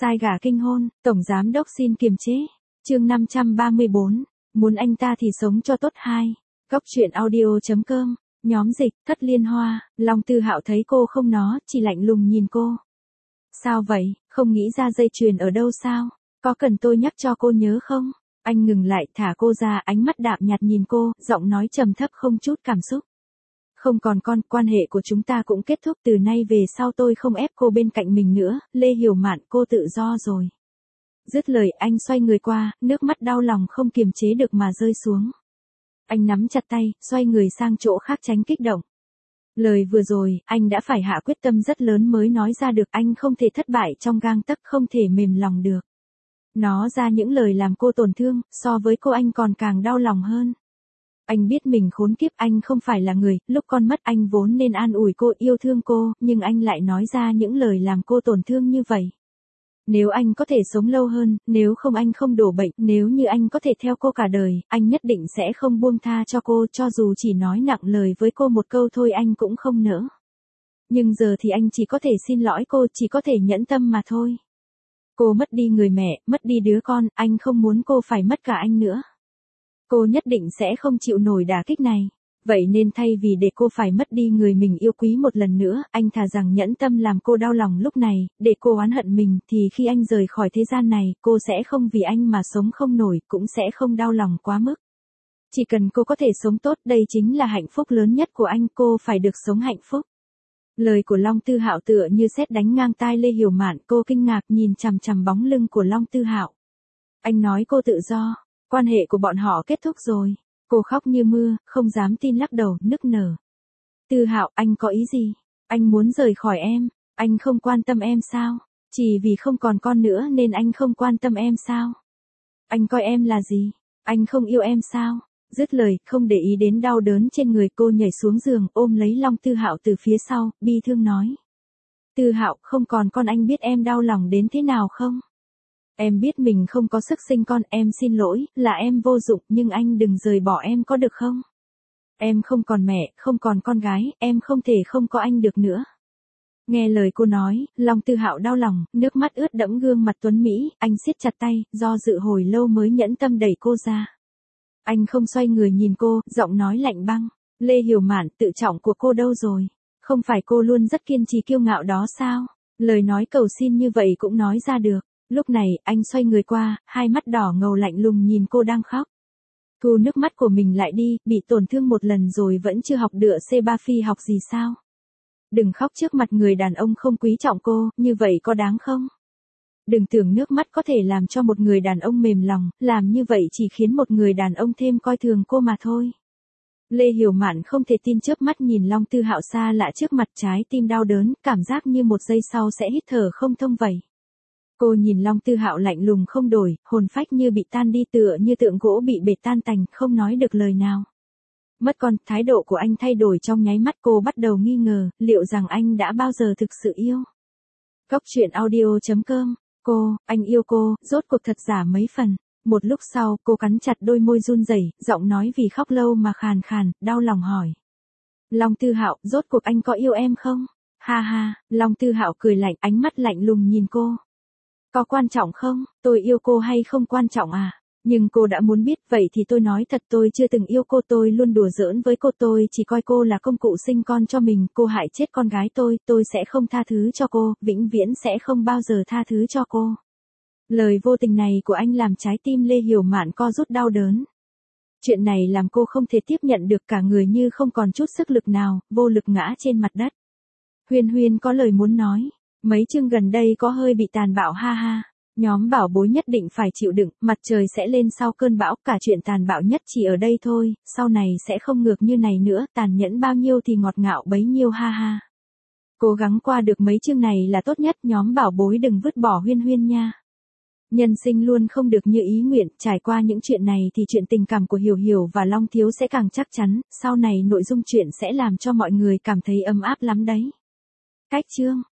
Sai gà kinh hôn, tổng giám đốc xin kiềm chế. Chương 534, muốn anh ta thì sống cho tốt 2. Góc truyện audio.com, nhóm dịch, Thất Liên Hoa. Long Tư Hạo thấy cô không nó, chỉ lạnh lùng nhìn cô. Sao vậy, không nghĩ ra dây chuyền ở đâu sao? Có cần tôi nhắc cho cô nhớ không? Anh ngừng lại, thả cô ra, ánh mắt đạm nhạt nhìn cô, giọng nói trầm thấp không chút cảm xúc. Không còn con, quan hệ của chúng ta cũng kết thúc, từ nay về sau tôi không ép cô bên cạnh mình nữa, Lê Hiểu Mạn, cô tự do rồi. Dứt lời, anh xoay người qua, nước mắt đau lòng không kiềm chế được mà rơi xuống. Anh nắm chặt tay, xoay người sang chỗ khác tránh kích động. Lời vừa rồi, anh đã phải hạ quyết tâm rất lớn mới nói ra được, anh không thể thất bại trong gang tấc, không thể mềm lòng được. Nó ra những lời làm cô tổn thương, so với cô anh còn càng đau lòng hơn. Anh biết mình khốn kiếp, anh không phải là người, lúc con mất anh vốn nên an ủi cô, yêu thương cô, nhưng anh lại nói ra những lời làm cô tổn thương như vậy. Nếu anh có thể sống lâu hơn, nếu không anh không đổ bệnh, nếu như anh có thể theo cô cả đời, anh nhất định sẽ không buông tha cho cô, cho dù chỉ nói nặng lời với cô một câu thôi anh cũng không nỡ. Nhưng giờ thì anh chỉ có thể xin lỗi cô, chỉ có thể nhẫn tâm mà thôi. Cô mất đi người mẹ, mất đi đứa con, anh không muốn cô phải mất cả anh nữa. Cô nhất định sẽ không chịu nổi đả kích này. Vậy nên thay vì để cô phải mất đi người mình yêu quý một lần nữa, anh thà rằng nhẫn tâm làm cô đau lòng lúc này, để cô oán hận mình, thì khi anh rời khỏi thế gian này, cô sẽ không vì anh mà sống không nổi, cũng sẽ không đau lòng quá mức. Chỉ cần cô có thể sống tốt, đây chính là hạnh phúc lớn nhất của anh, cô phải được sống hạnh phúc. Lời của Long Tư Hạo tựa như sét đánh ngang tai Lê Hiểu Mạn, cô kinh ngạc nhìn chằm chằm bóng lưng của Long Tư Hạo. Anh nói cô tự do, quan hệ của bọn họ kết thúc rồi. Cô khóc như mưa, không dám tin, lắc đầu, nức nở. Tư Hạo, anh có ý gì? Anh muốn rời khỏi em, anh không quan tâm em sao? Chỉ vì không còn con nữa nên anh không quan tâm em sao? Anh coi em là gì? Anh không yêu em sao? Dứt lời, không để ý đến đau đớn trên người, cô nhảy xuống giường, ôm lấy Long Tư Hạo từ phía sau, bi thương nói. Tư Hạo, không còn con, anh biết em đau lòng đến thế nào không? Em biết mình không có sức sinh con, em xin lỗi, là em vô dụng, nhưng anh đừng rời bỏ em có được không? Em không còn mẹ, không còn con gái, em không thể không có anh được nữa. Nghe lời cô nói, Long Tư Hạo đau lòng, nước mắt ướt đẫm gương mặt tuấn Mỹ, anh siết chặt tay, do dự hồi lâu mới nhẫn tâm đẩy cô ra. Anh không xoay người nhìn cô, giọng nói lạnh băng. Lê Hiểu Mạn, tự trọng của cô đâu rồi? Không phải cô luôn rất kiên trì kiêu ngạo đó sao? Lời nói cầu xin như vậy cũng nói ra được. Lúc này, anh xoay người qua, hai mắt đỏ ngầu lạnh lùng nhìn cô đang khóc. Thu nước mắt của mình lại đi, bị tổn thương một lần rồi vẫn chưa học được C3 phi học gì sao? Đừng khóc trước mặt người đàn ông không quý trọng cô, như vậy có đáng không? Đừng tưởng nước mắt có thể làm cho một người đàn ông mềm lòng, làm như vậy chỉ khiến một người đàn ông thêm coi thường cô mà thôi. Lê Hiểu Mạn không thể tin, chớp mắt nhìn Long Tư Hạo xa lạ trước mặt, trái tim đau đớn, cảm giác như một giây sau sẽ hít thở không thông vậy. Cô nhìn Long Tư Hạo lạnh lùng không đổi, hồn phách như bị tan đi, tựa như tượng gỗ bị bệt tan tành, không nói được lời nào. Mất con, thái độ của anh thay đổi trong nháy mắt, cô bắt đầu nghi ngờ, liệu rằng anh đã bao giờ thực sự yêu. Góc truyện audio.com, anh yêu cô, rốt cuộc thật giả mấy phần. Một lúc sau, cô cắn chặt đôi môi run rẩy, giọng nói vì khóc lâu mà khàn khàn, đau lòng hỏi. Long Tư Hạo, rốt cuộc anh có yêu em không? Ha ha, Long Tư Hạo cười lạnh, ánh mắt lạnh lùng nhìn cô. Có quan trọng không? Tôi yêu cô hay không quan trọng à? Nhưng cô đã muốn biết, vậy thì tôi nói thật, tôi chưa từng yêu cô, tôi luôn đùa giỡn với cô, tôi chỉ coi cô là công cụ sinh con cho mình, cô hại chết con gái tôi sẽ không tha thứ cho cô, vĩnh viễn sẽ không bao giờ tha thứ cho cô. Lời vô tình này của anh làm trái tim Lê Hiểu Mạn co rút đau đớn. Chuyện này làm cô không thể tiếp nhận được, cả người như không còn chút sức lực nào, vô lực ngã trên mặt đất. Huyên Huyên có lời muốn nói. Mấy chương gần đây có hơi bị tàn bạo, ha ha. Nhóm bảo bối nhất định phải chịu đựng, mặt trời sẽ lên sau cơn bão, cả chuyện tàn bạo nhất chỉ ở đây thôi, sau này sẽ không ngược như này nữa, tàn nhẫn bao nhiêu thì ngọt ngào bấy nhiêu, ha ha. Cố gắng qua được mấy chương này là tốt nhất, nhóm bảo bối đừng vứt bỏ Huyên Huyên nha. Nhân sinh luôn không được như ý nguyện, trải qua những chuyện này thì chuyện tình cảm của Hiểu Hiểu và Long Thiếu sẽ càng chắc chắn, sau này nội dung chuyện sẽ làm cho mọi người cảm thấy ấm áp lắm đấy. Cách chương